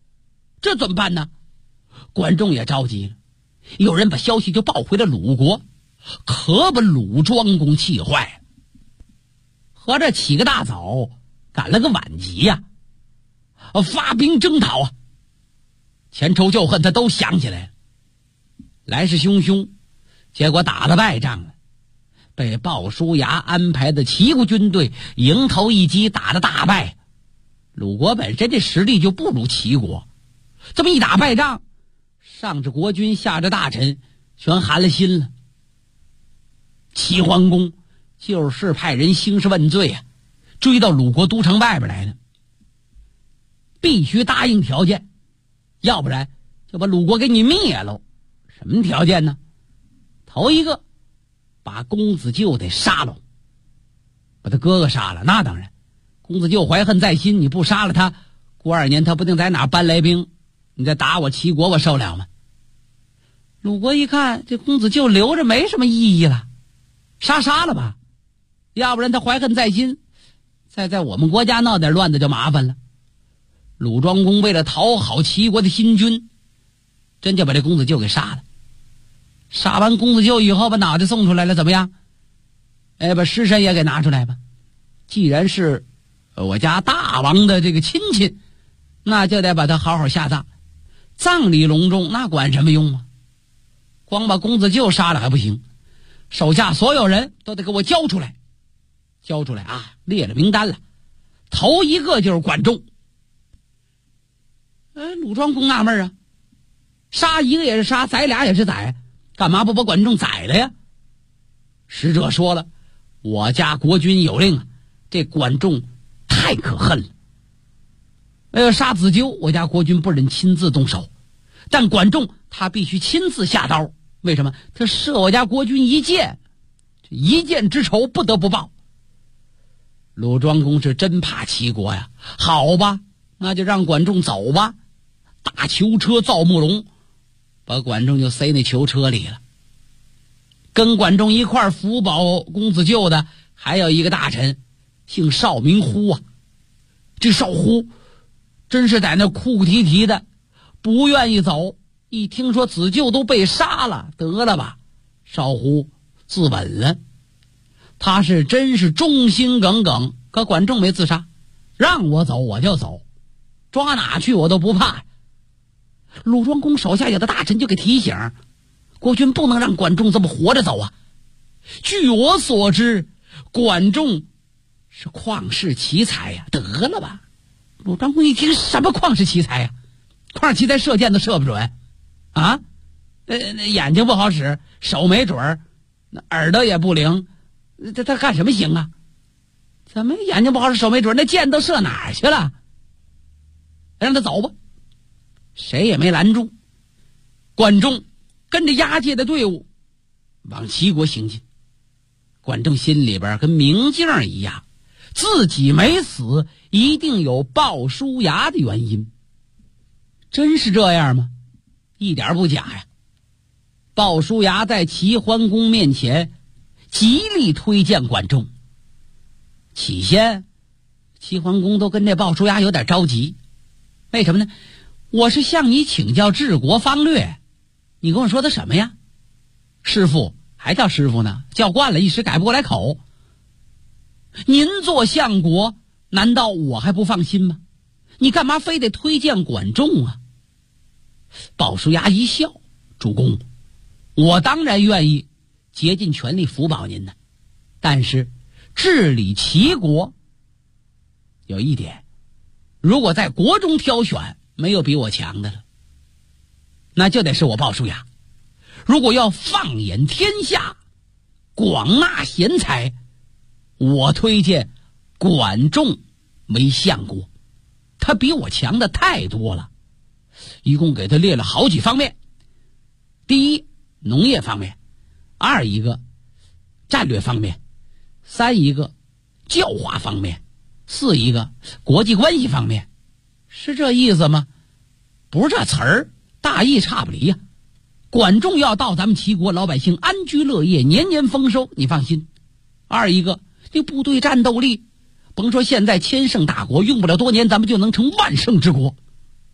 这怎么办呢？管仲也着急了，有人把消息就报回了鲁国，可把鲁庄公气坏了。合着起个大早赶了个晚集呀，发兵征讨啊，前仇旧恨他都想起来了，来势汹汹，结果打了败仗了，被鲍叔牙安排的齐国军队迎头一击打了大败。鲁国本身这实力就不如齐国，这么一打败仗，上至国君下至大臣全寒了心了。齐桓公就是派人兴师问罪啊，追到鲁国都城外边来了，必须答应条件，要不然就把鲁国给你灭了。什么条件呢？头一个，把公子纠得杀了，把他哥哥杀了。那当然，公子纠怀恨在心，你不杀了他，过2年他不定在哪搬来兵，你再打我齐国，我受了吗？鲁国一看这公子纠留着没什么意义了，杀了吧，要不然他怀恨在心，再在我们国家闹点乱的就麻烦了。鲁庄公为了讨好齐国的新君，真就把这公子纠给杀了。杀完公子纠以后，把脑袋送出来了，怎么样？把尸身也给拿出来吧。既然是我家大王的这个亲戚，那就得把他好好下葬。葬礼隆重，那管什么用啊？光把公子纠杀了还不行，手下所有人都得给我交出来。交出来啊，列了名单了。头一个就是管仲。鲁庄公纳闷啊，杀一个也是杀，宰俩也是宰，干嘛不把管仲宰了呀？使者说了，我家国君有令啊，这管仲太可恨了。杀子纠，我家国君不忍亲自动手，但管仲他必须亲自下刀。为什么？他射我家国君一箭，这一箭之仇不得不报。鲁庄公是真怕齐国呀，好吧，那就让管仲走吧。大囚车造木龙，把管仲就塞那囚车里了。跟管仲一块扶保公子纠的还有一个大臣，姓邵名呼啊。这邵呼真是在那哭哭啼啼的，不愿意走。一听说子纠都被杀了，得了吧，邵呼自刎了。他是真是忠心耿耿，可管仲没自杀，让我走我就走，抓哪去我都不怕。鲁庄公手下有的大臣就给提醒，国君不能让管仲这么活着走啊。据我所知，管仲是旷世奇才呀，得了吧。鲁庄公一听，什么旷世奇才呀？旷世奇才射箭都射不准啊，眼睛不好使，手没准儿，那耳朵也不灵，他干什么行啊？怎么眼睛不好使，手没准儿，那箭都射哪儿去了？让他走吧，谁也没拦住。管仲跟着押解的队伍往齐国行进。管仲心里边跟明镜一样，自己没死，一定有鲍叔牙的原因。真是这样吗？一点不假呀。鲍叔牙在齐桓公面前极力推荐管仲。起先齐桓公都跟这鲍叔牙有点着急，为什么呢？我是向你请教治国方略，你跟我说的什么呀？师傅，还叫师傅呢，叫惯了一时改不过来口。您做相国，难道我还不放心吗？你干嘛非得推荐管仲啊？鲍叔牙一笑，主公，我当然愿意竭尽全力辅保您呢，但是治理齐国有一点，如果在国中挑选，没有比我强的了，那就得是我鲍叔牙。如果要放眼天下，广纳贤才，我推荐管仲为相国，他比我强的太多了。一共给他列了好几方面：第一，农业方面；二一个战略方面；三一个教化方面；四一个国际关系方面。是这意思吗？不是这词儿，大意差不离呀。管仲要到咱们齐国，老百姓安居乐业，年年丰收，你放心。二一个，这部队战斗力，甭说现在千胜大国，用不了多年咱们就能成万胜之国。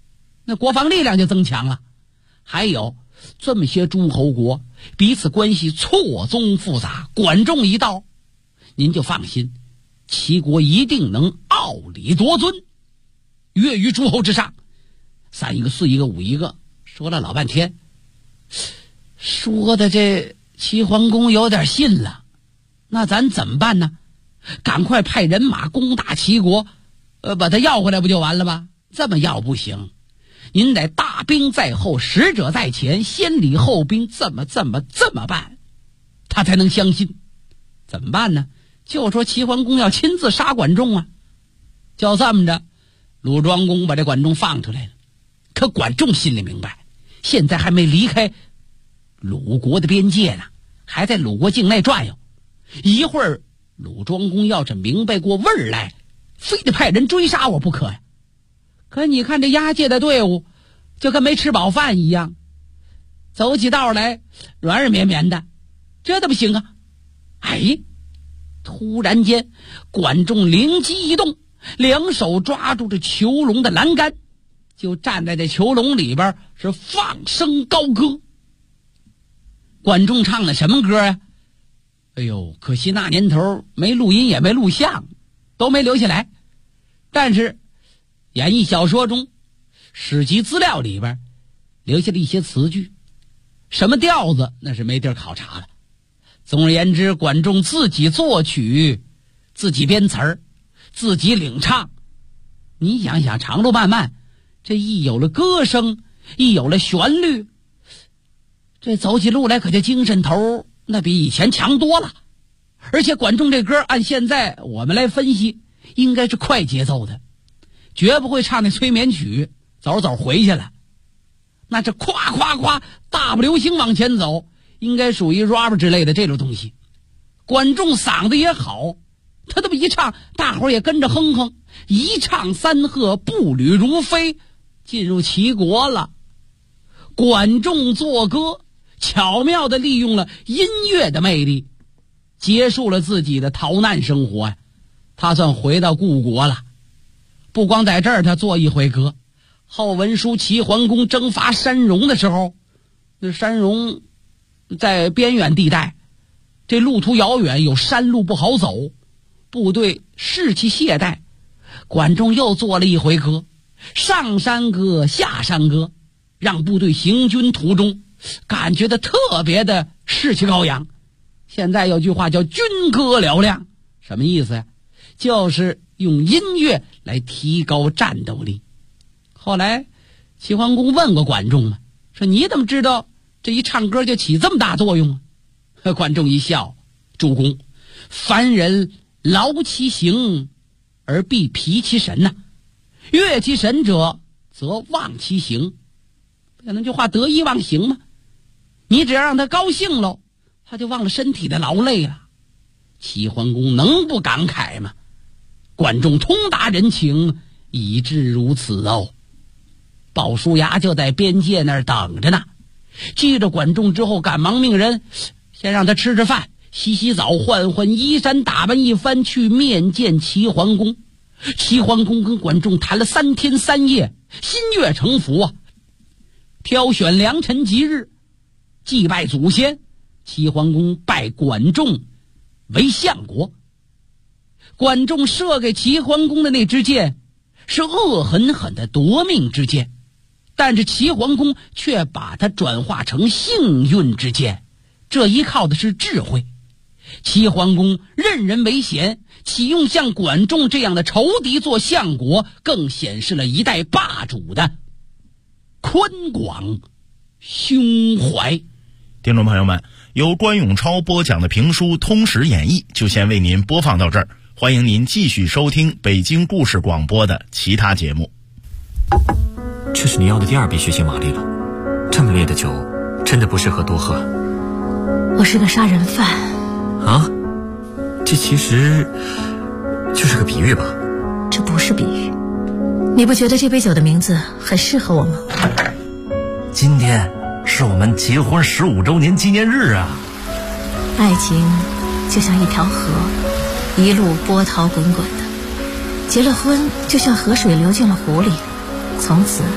那国防力量就增强了。还有这么些诸侯国彼此关系错综复杂，管仲一到，您就放心，齐国一定能傲礼夺尊，跃于诸侯之上。3一个4一个5一个，说了老半天，说的这齐桓公有点信了。那咱怎么办呢？赶快派人马攻打齐国，把他要回来不就完了吗？这么要不行，您得大兵在后，使者在前，先礼后兵，这么办，他才能相信。怎么办呢？就说齐桓公要亲自杀管仲啊。就这么着，鲁庄公把这管仲放出来了。可管仲心里明白，现在还没离开鲁国的边界呢，还在鲁国境内转悠。一会儿鲁庄公要是明白过味儿来，非得派人追杀我不可呀。可你看这押解的队伍就跟没吃饱饭一样，走起道来软软绵绵的，这怎么行啊？哎，突然间管仲灵机一动，两手抓住这囚笼的栏杆，就站在这囚笼里边是放声高歌。管仲唱的什么歌啊？哎呦，可惜那年头没录音也没录像，都没留下来。但是演义小说中史籍资料里边留下了一些词句，什么调子那是没地儿考察了。总而言之，管仲自己作曲，自己编词儿，自己领唱。你想想，长路漫漫，这一有了歌声，一有了旋律，这走起路来可就精神头那比以前强多了。而且管仲这歌按现在我们来分析，应该是快节奏的，绝不会唱那催眠曲走走回去了。那这夸夸夸大步流星往前走，应该属于 rap 之类的这种东西。管仲嗓子也好，他这么一唱，大伙儿也跟着哼哼，一唱三和，步履如飞，进入齐国了。管仲作歌，巧妙地利用了音乐的魅力，结束了自己的逃难生活呀。他算回到故国了。不光在这儿他做一回歌，后文书齐桓公征伐山戎的时候，那山戎在边远地带，这路途遥远，有山路不好走，部队士气懈怠。管仲又做了一回歌，上山歌下山歌，让部队行军途中感觉的特别的士气高扬。现在有句话叫军歌嘹亮，什么意思呀？就是用音乐来提高战斗力。后来齐桓公问过管仲嘛，说你怎么知道这一唱歌就起这么大作用啊？管仲一笑，主公，凡人劳其形而必疲其神呐，悦其神者则忘其形。那句话得意忘形吗？你只要让他高兴喽，他就忘了身体的劳累了。齐桓公能不感慨吗？管仲通达人情，以致如此哦。鲍叔牙就在边界那儿等着呢，记着管仲之后，赶忙命人先让他吃吃饭，洗洗澡，换换衣衫，打扮一番，去面见齐桓公。齐桓公跟管仲谈了3天3夜，心悦诚服啊。挑选良辰吉日，祭拜祖先，齐桓公拜管仲为相国。管仲射给齐桓公的那支箭是恶狠狠的夺命之箭，但是齐桓公却把它转化成幸运之箭，这依靠的是智慧。齐桓公任人唯贤，启用像管仲这样的仇敌做相国，更显示了一代霸主的宽广胸怀。 听众朋友们，由关永超播讲的评书《通史演义》就先为您播放到这儿，欢迎您继续收听北京故事广播的其他节目。 这是你要的第2杯血腥玛丽了，这么烈的酒真的不适合多喝。 我是个杀人犯啊，这其实就是个比喻吧？ 这不是比喻，你不觉得这杯酒的名字很适合我吗？ 今天是我们结婚15周年纪念日啊！ 爱情就像一条河，一路波涛滚滚的，结了婚就像河水流进了湖里，从此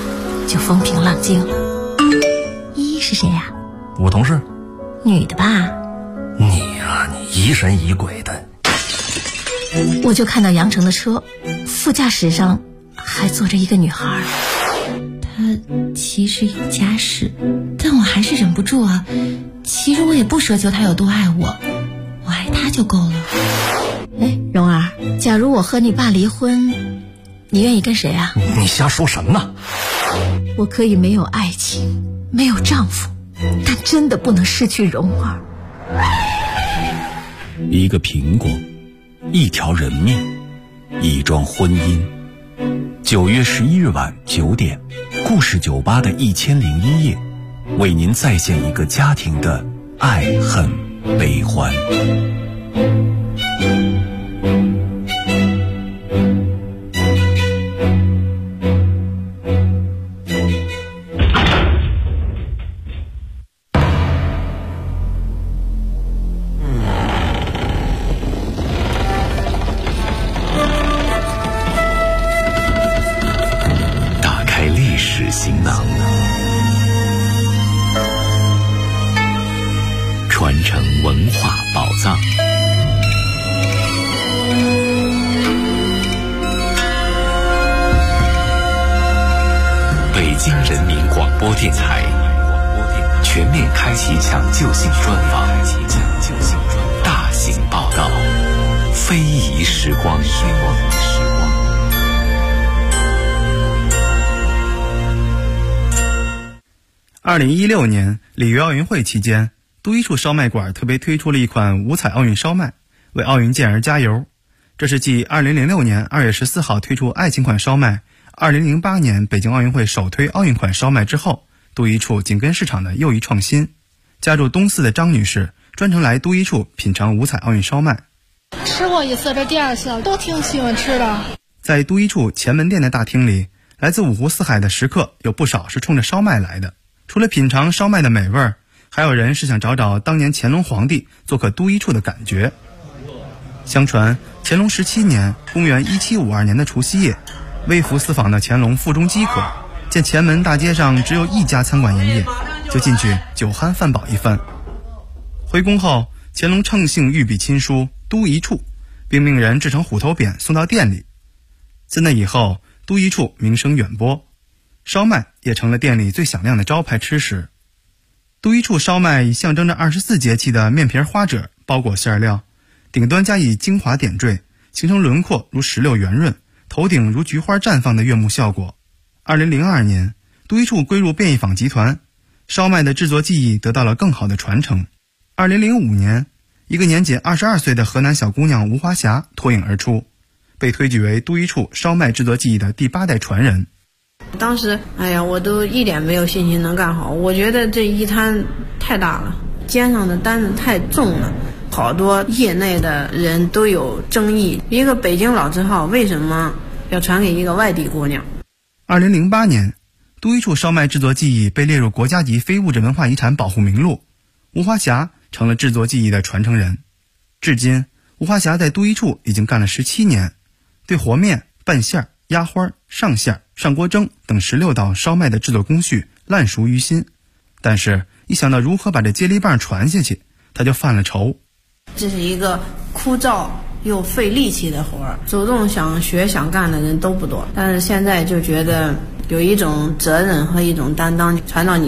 就风平浪静了。 依依是谁呀？ 我同事。 女的吧？ 你呀，你疑神疑鬼的。 我就看到杨成的车，副驾驶上还坐着一个女孩。 她其实有家室，但我还是忍不住啊。其实我也不奢求她有多爱我，我爱她就够了。 哎，蓉儿，假如我和你爸离婚，你愿意跟谁啊？ 你瞎说什么呢？ 我可以没有爱情，没有丈夫，但真的不能失去蓉儿。 一个苹果，一条人命，一桩婚姻。9月11日晚9点，故事酒吧的1001夜，为您再现一个家庭的爱恨悲欢。行囊，传承文化宝藏。北京人民广播电台全面开启抢救性专访，大型报道，非遗时光。 2016年里约奥运会期间，都一处烧麦馆特别推出了一款五彩奥运烧麦，为奥运健儿加油。这是继2006年2月14号推出爱情款烧麦，2008年北京奥运会首推奥运款烧麦之后，都一处紧跟市场的又一创新。家住东四的张女士专程来都一处品尝五彩奥运烧麦。 吃过一次，这第二次都挺喜欢吃的。 在都一处前门店的大厅里，来自五湖四海的食客有不少是冲着烧麦来的。除了品尝烧麦的美味，还有人是想找找当年乾隆皇帝做客都一处的感觉。相传乾隆17年，公元1752年的除夕夜，微服私访的乾隆腹中饥渴，见前门大街上只有一家餐馆营业，就进去酒酣饭饱一番。回宫后，乾隆乘兴御笔亲书都一处，并命人制成虎头匾送到店里。自那以后，都一处名声远播，烧麦也成了店里最响亮的招牌吃食。都一处烧麦以象征着24节气的面皮花褶包裹馅料，顶端加以精华点缀，形成轮廓如石榴圆润，头顶如菊花绽放的悦目效果。2002年，都一处归入便宜坊集团，烧麦的制作技艺得到了更好的传承。2005年，一个年仅22岁的河南小姑娘吴华霞脱颖而出，被推举为都一处烧麦制作技艺的第8代传人。 当时我都一点没有信心能干好，我觉得这一摊太大了，肩上的担子太重了，好多业内的人都有争议，一个北京老字号为什么要传给一个外地姑娘。 2008年，都一处烧麦制作技艺被列入国家级非物质文化遗产保护名录，吴华霞成了制作技艺的传承人。至今，吴华霞在都一处已经干了17年，对和面、拌馅、压花、上馅、上锅蒸等16道烧麦的制作工序烂熟于心，但是一想到如何把这接力棒传下去，他就犯了愁。 这是一个枯燥又费力气的活儿，主动想学想干的人都不多，但是现在就觉得有一种责任和一种担当传到你